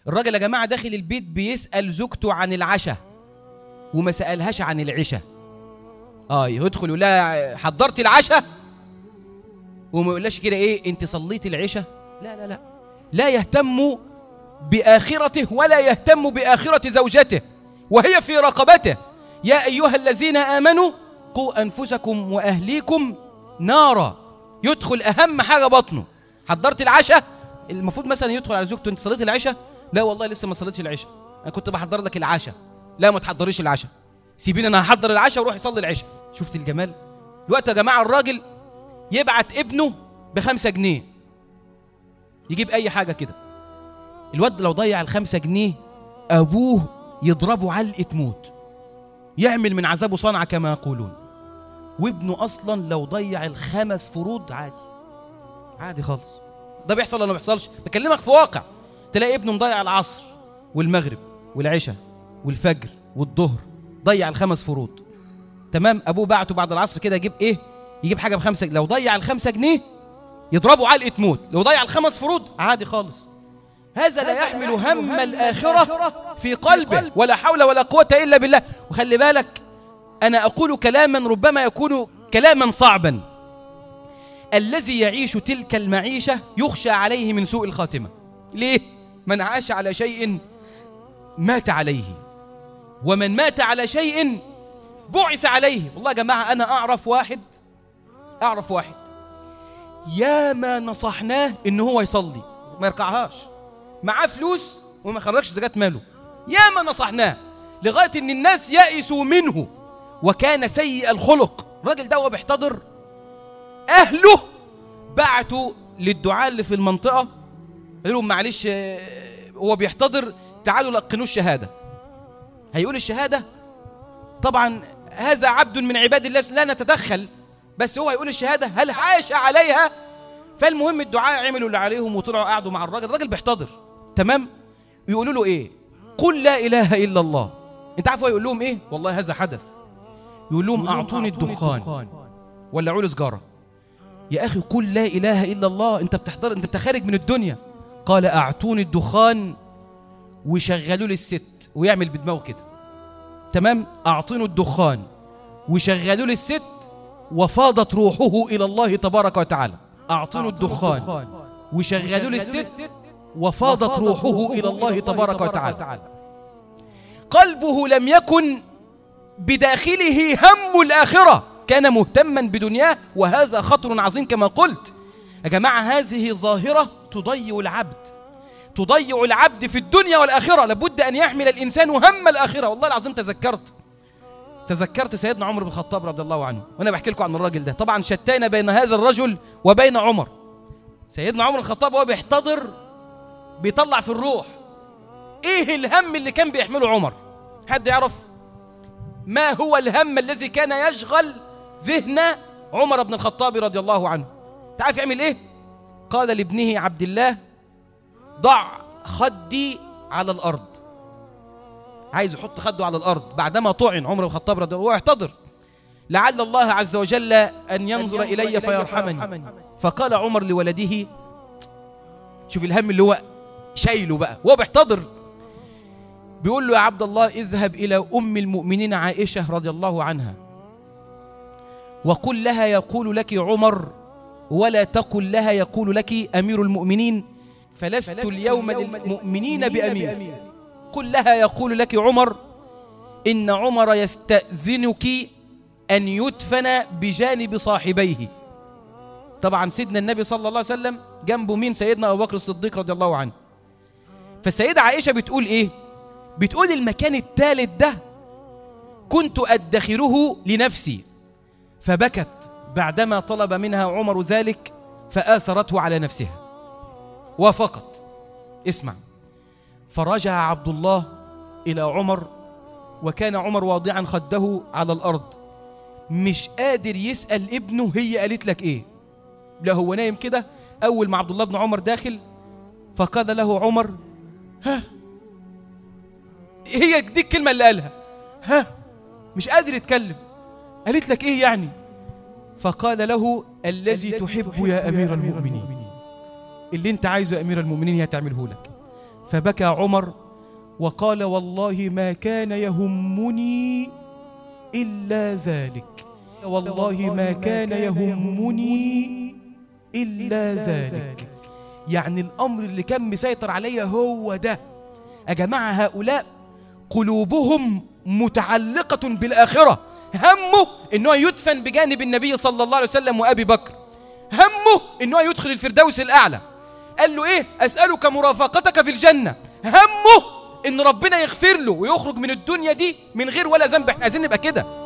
الراجل يا جماعة داخل البيت بيسأل زوجته عن العشاء وما سألهاش عن العشاء. يدخل يقول لها حضرت العشاء وما يقولهاش كده ايه انت صليت العشاء. لا لا لا، لا يهتم بآخرته ولا يهتم بآخرة زوجته وهي في رقبته. يا أيها الذين آمنوا قوا أنفسكم وأهليكم نارا. يدخل أهم حاجة بطنه. حضرت العشاء، المفروض مثلا يدخل على زوجته انت صليت العشاء؟ لا والله لسه ما صليتش العشاء، انا كنت بحضر لك العشاء. لا ما تحضريش العشاء، سيبيني انا هحضر العشاء وروح يصلي العشاء. شفت الجمال؟ الوقت يا جماعه الراجل يبعت ابنه ب5 جنيه يجيب اي حاجه كده، الواد لو ضيع ال5 جنيه ابوه يضربه علقه موت، يعمل من عذابه صنعه كما يقولون. وابنه اصلا لو ضيع ال5 فروض عادي خالص. ده بيحصل ولا ما بيحصلش؟ بكلمك في واقع. تلاقي ابنه مضيع العصر والمغرب والعشاء والفجر والظهر، ضيع ال5 فروض. تمام، ابوه بعته بعد العصر كده يجيب ايه؟ يجيب حاجه ب5. لو ضيع ال5 جنيه يضربه علقه موت. لو ضيع ال5 فروض عادي خالص. هذا لا يحمل هم الآخرة في قلبه، ولا حول ولا قوة إلا بالله. وخلي بالك أنا أقول كلاما ربما يكون كلاما صعبا. الذي يعيش تلك المعيشة يخشى عليه من سوء الخاتمة. ليه؟ من عاش على شيء مات عليه، ومن مات على شيء بعث عليه. والله يا جماعة أنا أعرف واحد يا ما نصحناه إن هو يصلي ما يركعهاش، معاه فلوس وما خرجش زكاة ماله، يا ما نصحناه لغاية إن الناس يأسوا منه، وكان سيء الخلق. الراجل ده هو بيحتضر، أهله بعتوا للدعاء اللي في المنطقة قالوا لهم معلش هو بيحتضر، تعالوا لقنوا الشهادة. هيقول الشهادة طبعا هذا عبد من عباد الله لا نتدخل، بس هو هيقول الشهادة هل عاش عليها؟ فالمهم الدعاء عملوا اللي عليهم وطلعوا قعدوا مع الراجل بيحتضر. تمام، يقولوا له ايه؟ قل لا اله الا الله. انت عارف هو يقول لهم ايه؟ والله هذا حدث. يقول لهم اعطوني الدخان ولعوا لي سجاره. يا اخي قل لا اله الا الله، انت بتحضر، انت خارج من الدنيا. قال اعطوني الدخان وشغلوا لي الست، ويعمل بدماغه كده. تمام، اعطوني الدخان وشغلوا لي الست وفاضت روحه الى الله تبارك وتعالى. اعطوني الدخان وشغلوا لي الست وفاضت روحه إلى الله تبارك وتعالى. قلبه لم يكن بداخله هم الآخرة، كان مهتما بدنياه، وهذا خطر عظيم كما قلت يا جماعة. هذه ظاهرة تضيع العبد في الدنيا والآخرة. لابد أن يحمل الإنسان هم الآخرة. والله العظيم تذكرت سيدنا عمر بن الخطاب رضي الله عنه وأنا بحكي لكم عن الراجل ده. طبعا شتان بين هذا الرجل وبين عمر. سيدنا عمر الخطاب وهو بيحتضر بيطلع في الروح. ايه الهم اللي كان بيحمله عمر؟ حد يعرف ما هو الهم الذي كان يشغل ذهن عمر بن الخطاب رضي الله عنه؟ تعرف يعمل ايه؟ قال لابنه عبد الله ضع خدي على الارض. عايز يحط خده على الارض بعدما طعن عمر بن الخطاب رضي الله عنه ويحتضر، لعل الله عز وجل ان ينظر الي فيرحمني. فقال عمر لولده، شوف الهم اللي هو شايله بقى وهو بيحتضر، بيقول له يا عبد الله اذهب إلى أم المؤمنين عائشة رضي الله عنها وقل لها يقول لك عمر ولا تقل لها يقول لك أمير المؤمنين، فلست اليوم للمؤمنين بأمير. قل لها يقول لك عمر إن عمر يستأذنك أن يدفن بجانب صاحبيه. طبعا سيدنا النبي صلى الله عليه وسلم جنبه مين؟ سيدنا أبو بكر الصديق رضي الله عنه. فالسيدة عائشة بتقول إيه؟ بتقول المكان الثالث ده كنت أدخره لنفسي، فبكت بعدما طلب منها عمر ذلك فآثرته على نفسها وفقط. اسمع، فرجع عبد الله إلى عمر وكان عمر واضعا خده على الأرض مش قادر يسأل ابنه هي قالت لك إيه. لا هو نايم كده. أول ما عبد الله بن عمر داخل فقال له عمر ها، هي دي الكلمة اللي قالها، ها، مش قادر يتكلم، قالت لك إيه يعني؟ فقال له الذي تحب يا أمير المؤمنين، اللي انت عايزه يا أمير المؤمنين هي تعمله لك. فبكى عمر وقال والله ما كان يهمني إلا ذلك، والله ما كان يهمني إلا ذلك. يعني الأمر اللي كان مسيطر عليا هو ده. يا جماعة هؤلاء قلوبهم متعلقة بالآخرة، همه إنه يدفن بجانب النبي صلى الله عليه وسلم وأبي بكر، همه إنه يدخل الفردوس الأعلى. قال له إيه؟ أسألك مرافقتك في الجنة. همه إن ربنا يغفر له ويخرج من الدنيا دي من غير ولا ذنب. إحنا عايزين نبقى كده.